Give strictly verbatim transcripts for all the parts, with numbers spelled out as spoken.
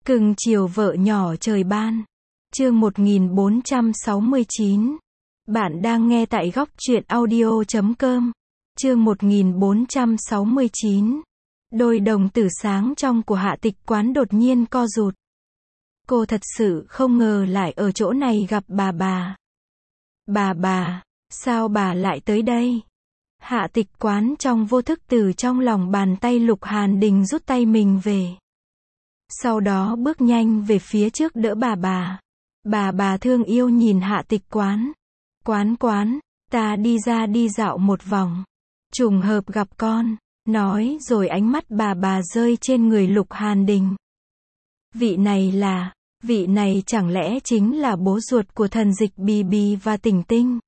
Cưng chiều vợ nhỏ trời ban. Chương một nghìn bốn trăm sáu mươi chín. Bạn đang nghe tại góc truyện audio chấm com. Chương một nghìn bốn trăm sáu mươi chín. Đôi đồng tử sáng trong của Hạ Tịch Quán đột nhiên co rụt. Cô thật sự không ngờ lại ở chỗ này gặp bà bà. Bà bà, sao bà lại tới đây? Hạ Tịch Quán trong vô thức từ trong lòng bàn tay Lục Hàn Đình rút tay mình về. Sau đó bước nhanh về phía trước đỡ bà bà. Bà bà thương yêu nhìn Hạ Tịch Quán. Quán quán, ta đi ra đi dạo một vòng. Trùng hợp gặp con, nói rồi ánh mắt bà bà rơi trên người Lục Hàn Đình. Vị này là, vị này chẳng lẽ chính là bố ruột của Thần Dịch Bì Bì và Tỉnh Tinh?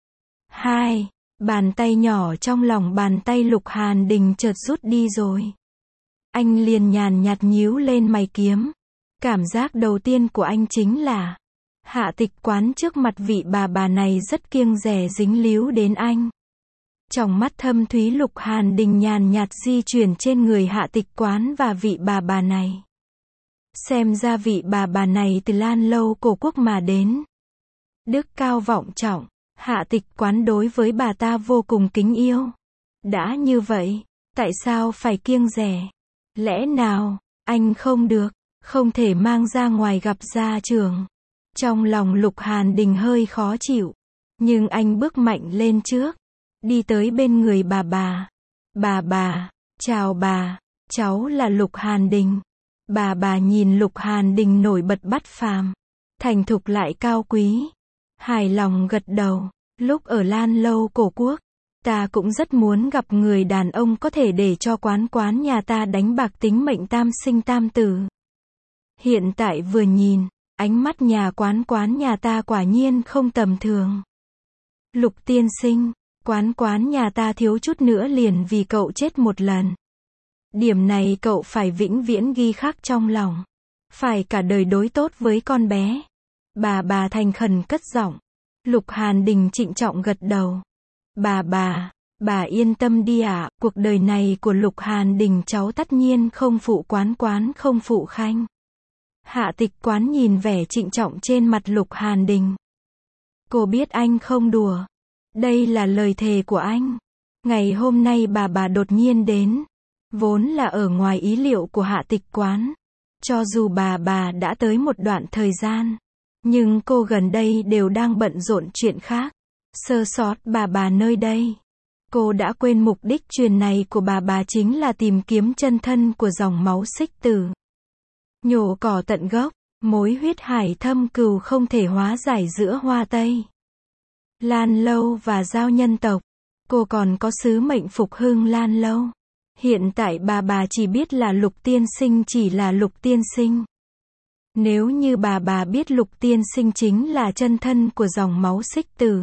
Hai, bàn tay nhỏ trong lòng bàn tay Lục Hàn Đình chợt rút đi rồi. Anh liền nhàn nhạt nhíu lên mày kiếm. Cảm giác đầu tiên của anh chính là Hạ Tịch Quán trước mặt vị bà bà này rất kiêng dè dính líu đến anh. Trong mắt thâm thúy Lục Hàn Đình nhàn nhạt di chuyển trên người Hạ Tịch Quán và vị bà bà này. Xem ra vị bà bà này từ Lan Lâu cổ quốc mà đến. Đức cao vọng trọng, Hạ Tịch Quán đối với bà ta vô cùng kính yêu. Đã như vậy, tại sao phải kiêng dè? Lẽ nào, anh không được, không thể mang ra ngoài gặp gia trưởng. Trong lòng Lục Hàn Đình hơi khó chịu. Nhưng anh bước mạnh lên trước. Đi tới bên người bà bà. Bà bà, chào bà, cháu là Lục Hàn Đình. Bà bà nhìn Lục Hàn Đình nổi bật bất phàm. Thành thục lại cao quý. Hài lòng gật đầu. Lúc ở Lan Lâu cổ quốc, ta cũng rất muốn gặp người đàn ông có thể để cho quán quán nhà ta đánh bạc tính mệnh tam sinh tam tử. Hiện tại vừa nhìn, ánh mắt nhà quán quán nhà ta quả nhiên không tầm thường. Lục tiên sinh, quán quán nhà ta thiếu chút nữa liền vì cậu chết một lần. Điểm này cậu phải vĩnh viễn ghi khắc trong lòng. Phải cả đời đối tốt với con bé. Bà bà thành khẩn cất giọng. Lục Hàn Đình trịnh trọng gật đầu. Bà bà, bà yên tâm đi ạ, cuộc đời này của Lục Hàn Đình cháu tất nhiên không phụ quán quán không phụ khanh. Hạ Tịch Quán nhìn vẻ trịnh trọng trên mặt Lục Hàn Đình. Cô biết anh không đùa. Đây là lời thề của anh. Ngày hôm nay bà bà đột nhiên đến. Vốn là ở ngoài ý liệu của Hạ Tịch Quán. Cho dù bà bà đã tới một đoạn thời gian. Nhưng cô gần đây đều đang bận rộn chuyện khác. Sơ sót bà bà nơi đây. Cô đã quên mục đích truyền này của bà bà chính là tìm kiếm chân thân của dòng máu Xích Tử. Nhổ cỏ tận gốc, mối huyết hải thâm cừu không thể hóa giải giữa Hoa Tây, Lan Lâu và Giao nhân tộc. Cô còn có sứ mệnh phục hưng Lan Lâu. Hiện tại bà bà chỉ biết là Lục tiên sinh chỉ là Lục tiên sinh. Nếu như bà bà biết Lục tiên sinh chính là chân thân của dòng máu Xích Tử.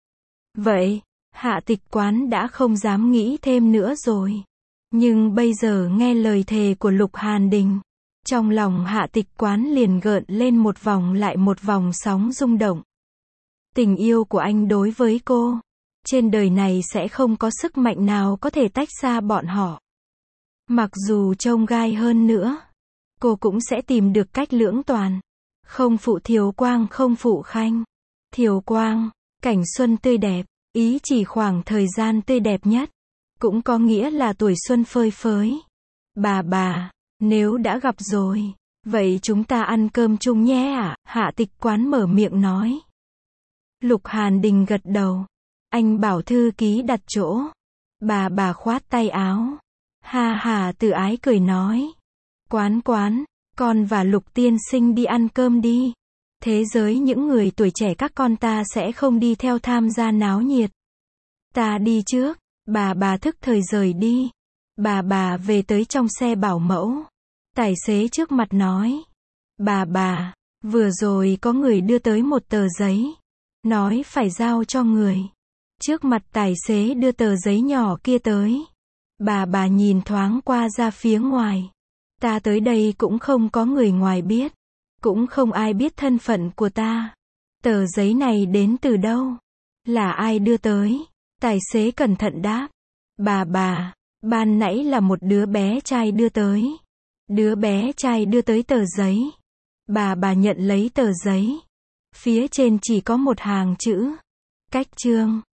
Vậy, Hạ Tịch Quán đã không dám nghĩ thêm nữa rồi. Nhưng bây giờ nghe lời thề của Lục Hàn Đình. Trong lòng Hạ Tịch Quán liền gợn lên một vòng lại một vòng sóng rung động. Tình yêu của anh đối với cô. Trên đời này sẽ không có sức mạnh nào có thể tách xa bọn họ. Mặc dù trông gai hơn nữa. Cô cũng sẽ tìm được cách lưỡng toàn. Không phụ Thiều Quang không phụ khanh. Thiều Quang, cảnh xuân tươi đẹp. Ý chỉ khoảng thời gian tươi đẹp nhất. Cũng có nghĩa là tuổi xuân phơi phới. Bà bà, nếu đã gặp rồi, vậy chúng ta ăn cơm chung nhé ạ. Hạ Tịch Quán mở miệng nói. Lục Hàn Đình gật đầu. Anh bảo thư ký đặt chỗ. Bà bà khoát tay áo. Ha ha tự ái cười nói. Quán quán, con và Lục tiên sinh đi ăn cơm đi. Thế giới những người tuổi trẻ các con ta sẽ không đi theo tham gia náo nhiệt. Ta đi trước. Bà bà thức thời rời đi. Bà bà về tới trong xe bảo mẫu. Tài xế trước mặt nói. Bà bà, vừa rồi có người đưa tới một tờ giấy. Nói phải giao cho người. Trước mặt tài xế đưa tờ giấy nhỏ kia tới. Bà bà nhìn thoáng qua ra phía ngoài. Ta tới đây cũng không có người ngoài biết. Cũng không ai biết thân phận của ta. Tờ giấy này đến từ đâu? Là ai đưa tới? Tài xế cẩn thận đáp. Bà bà, ban nãy là một đứa bé trai đưa tới. Đứa bé trai đưa tới tờ giấy. Bà bà nhận lấy tờ giấy. Phía trên chỉ có một hàng chữ. Cách chương.